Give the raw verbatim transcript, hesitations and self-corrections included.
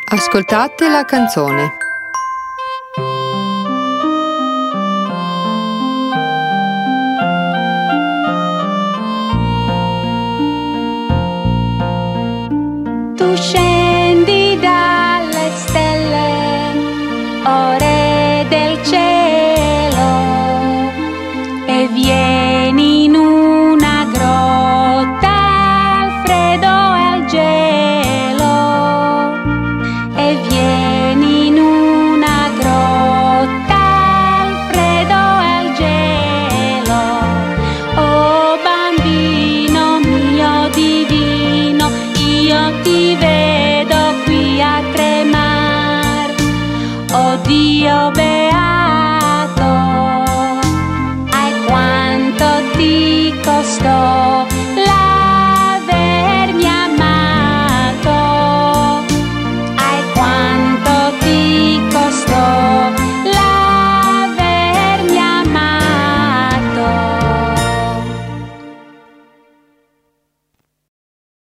Ascoltate la canzone. Tu scendi dalle stelle, o re del cielo, e vieni in una grotta al freddo e al gelo, e vieni in una grotta al freddo e al gelo. Oh bambino mio divino, io ti vedo qui a tremar, oh Dio beato.